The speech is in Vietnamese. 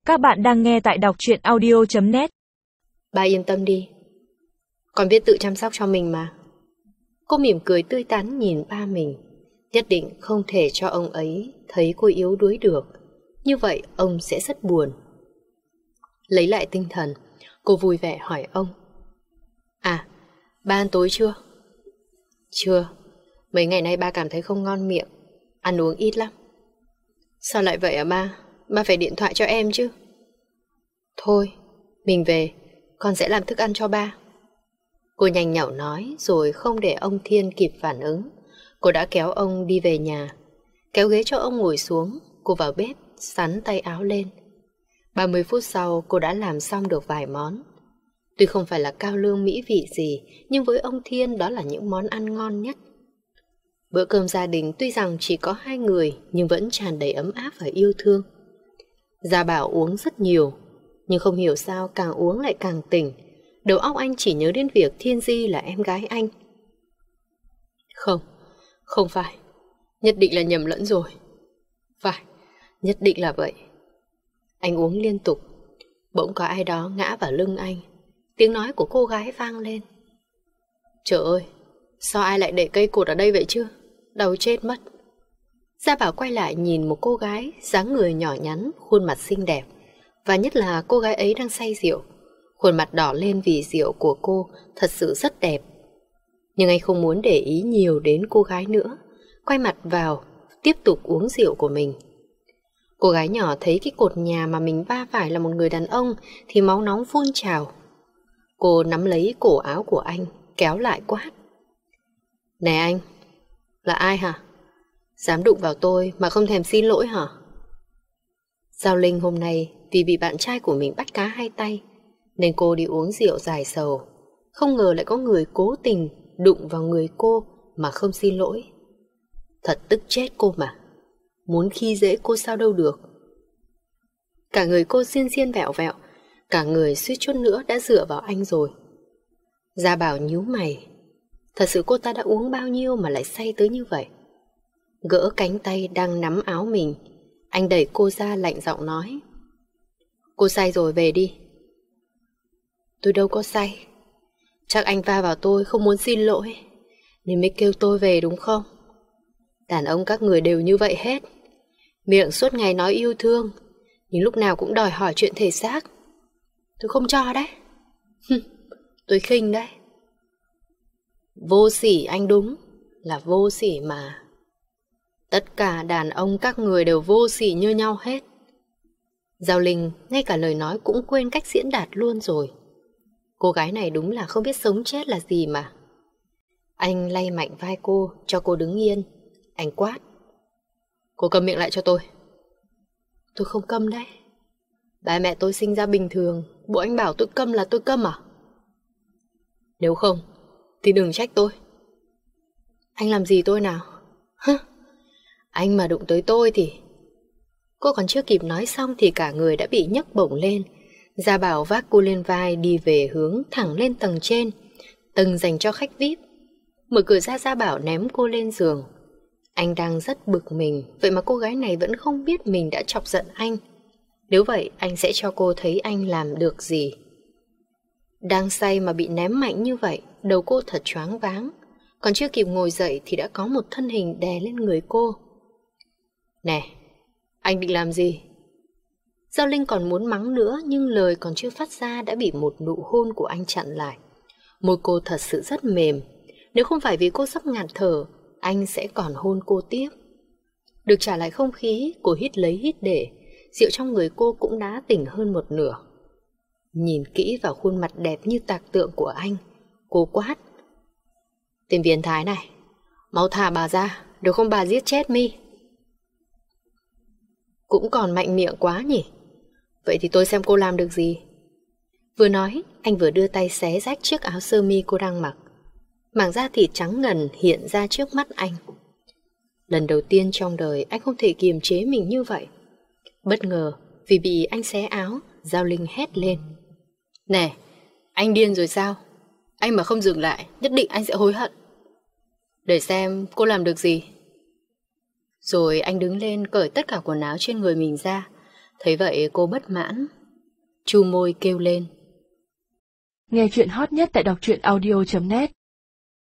Các bạn đang nghe tại đọc truyện audio.net. Ba yên tâm đi, con biết tự chăm sóc cho mình mà. Cô mỉm cười tươi tắn nhìn ba mình. Nhất định không thể cho ông ấy thấy cô yếu đuối được. Như vậy ông sẽ rất buồn. Lấy lại tinh thần, cô vui vẻ hỏi ông: À, ba ăn tối chưa? Chưa, mấy ngày nay ba cảm thấy không ngon miệng, ăn uống ít lắm. Sao lại vậy à ba? Ba phải điện thoại cho em chứ. Thôi, mình về, con sẽ làm thức ăn cho ba. Cô nhanh nhảu nói rồi không để ông Thiên kịp phản ứng. Cô đã kéo ông đi về nhà. Kéo ghế cho ông ngồi xuống, cô vào bếp, sắn tay áo lên. 30 phút sau cô đã làm xong được vài món. Tuy không phải là cao lương mỹ vị gì, nhưng với ông Thiên đó là những món ăn ngon nhất. Bữa cơm gia đình tuy rằng chỉ có 2 người nhưng vẫn tràn đầy ấm áp và yêu thương. Gia Bảo uống rất nhiều, nhưng không hiểu sao càng uống lại càng tỉnh. Đầu óc anh chỉ nhớ đến việc Thiên Di là em gái anh. Không phải, nhất định là nhầm lẫn rồi. Phải, nhất định là vậy. Anh uống liên tục. Bỗng có ai đó ngã vào lưng anh. Tiếng nói của cô gái vang lên: Trời ơi, sao ai lại để cây cột ở đây vậy chứ? Đau chết mất. Gia Bảo quay lại nhìn một cô gái, dáng người nhỏ nhắn, khuôn mặt xinh đẹp. Và nhất là cô gái ấy đang say rượu. Khuôn mặt đỏ lên vì rượu của cô thật sự rất đẹp. Nhưng anh không muốn để ý nhiều đến cô gái nữa. Quay mặt vào, tiếp tục uống rượu của mình. Cô gái nhỏ thấy cái cột nhà mà mình va phải là một người đàn ông thì máu nóng phun trào. Cô nắm lấy cổ áo của anh, kéo lại quát: Này anh, là ai hả? Dám đụng vào tôi mà không thèm xin lỗi hả? Giao Linh hôm nay vì bị bạn trai của mình bắt cá hai tay nên cô đi uống rượu giải sầu. Không ngờ lại có người cố tình đụng vào người cô mà không xin lỗi. Thật tức chết cô mà. Muốn khi dễ cô sao đâu được. Cả người cô xiên xiên vẹo vẹo, cả người suýt chút nữa đã dựa vào anh rồi. Gia Bảo nhíu mày. Thật sự cô ta đã uống bao nhiêu mà lại say tới như vậy? Gỡ cánh tay đang nắm áo mình, anh đẩy cô ra lạnh giọng nói: Cô say rồi, về đi. Tôi đâu có say. Chắc anh va vào tôi không muốn xin lỗi nên mới kêu tôi về đúng không? Đàn ông các người đều như vậy hết. Miệng suốt ngày nói yêu thương, nhưng lúc nào cũng đòi hỏi chuyện thể xác. Tôi không cho đấy. Tôi khinh đấy. Vô sỉ, anh đúng là vô sỉ mà. Tất cả đàn ông các người đều vô sỉ như nhau hết. Giao Linh ngay cả lời nói cũng quên cách diễn đạt luôn rồi. Cô gái này đúng là không biết sống chết là gì mà. Anh lay mạnh vai cô, cho cô đứng yên. Anh quát: Cô câm miệng lại cho tôi. Tôi không câm đấy. Ba mẹ tôi sinh ra bình thường, bộ anh bảo tôi câm là tôi câm à? Nếu không thì đừng trách tôi. Anh làm gì tôi nào? Anh mà đụng tới tôi thì... Cô còn chưa kịp nói xong thì cả người đã bị nhấc bổng lên. Gia Bảo vác cô lên vai đi về hướng thẳng lên tầng trên, tầng dành cho khách VIP. Mở cửa ra, Gia Bảo ném cô lên giường. Anh đang rất bực mình, vậy mà cô gái này vẫn không biết mình đã chọc giận anh. Nếu vậy anh sẽ cho cô thấy anh làm được gì. Đang say mà bị ném mạnh như vậy, đầu cô thật choáng váng. Còn chưa kịp ngồi dậy thì đã có một thân hình đè lên người cô. Nè, anh định làm gì? Giao Linh còn muốn mắng nữa nhưng lời còn chưa phát ra đã bị một nụ hôn của anh chặn lại. Môi cô thật sự rất mềm. Nếu không phải vì cô sắp ngạt thở, anh sẽ còn hôn cô tiếp. Được trả lại không khí, cô hít lấy hít để. Rượu trong người cô cũng đã tỉnh hơn một nửa. Nhìn kỹ vào khuôn mặt đẹp như tạc tượng của anh, cô quát: Tên biến thái này, mau thả bà ra, nếu không bà giết chết mi. Cũng còn mạnh miệng quá nhỉ. Vậy thì tôi xem cô làm được gì. Vừa nói, anh vừa đưa tay xé rách chiếc áo sơ mi cô đang mặc. Mảng da thịt trắng ngần hiện ra trước mắt anh. Lần đầu tiên trong đời anh không thể kiềm chế mình như vậy. Bất ngờ vì bị anh xé áo, Giao Linh hét lên: Nè, anh điên rồi sao? Anh mà không dừng lại, nhất định anh sẽ hối hận. Để xem cô làm được gì. Rồi anh đứng lên cởi tất cả quần áo trên người mình ra. Thấy vậy cô bất mãn, chu môi kêu lên. Nghe chuyện hot nhất tại đọc truyện audio.net